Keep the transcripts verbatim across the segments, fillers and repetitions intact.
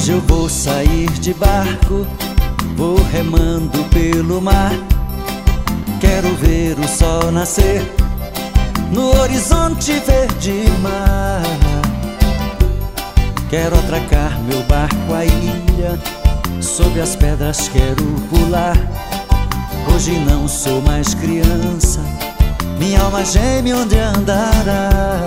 Hoje eu vou sair de barco, vou remando pelo mar. Quero ver o sol nascer no horizonte verde mar. Quero atracar meu barco à ilha, sob as pedras quero pular. Hoje não sou mais criança, minha alma geme onde andará.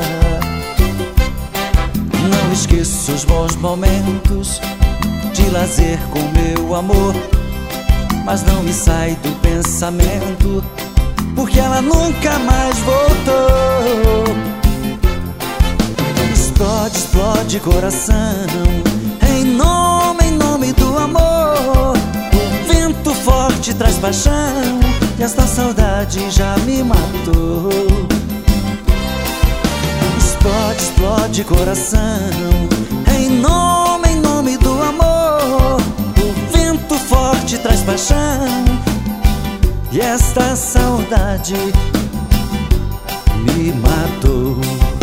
Não esqueço os bons momentos de lazer com meu amor, mas não me sai do pensamento, porque ela nunca mais voltou. Explode, explode coração, em nome, em nome do amor. O vento forte traz paixão, e esta saudade já me matou. Explode, explode coração, em nome, em nome do amor. O vento forte traz paixão, e esta saudade me matou.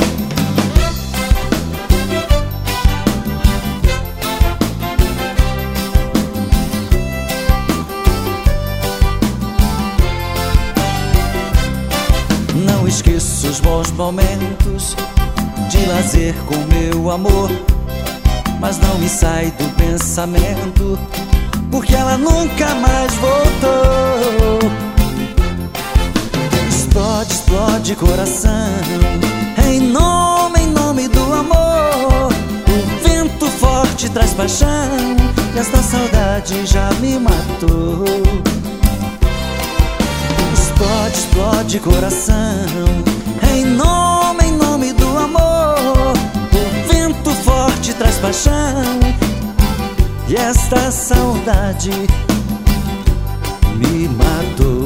Não esqueço os bons momentos de lazer com meu amor, mas não me sai do pensamento, porque ela nunca mais voltou. Explode, explode coração, em nome, em nome do amor. O vento forte traz paixão, e esta saudade já me matou. Explode, explode coração, em nome, em nome do amor. O vento forte traz paixão, e esta saudade me matou.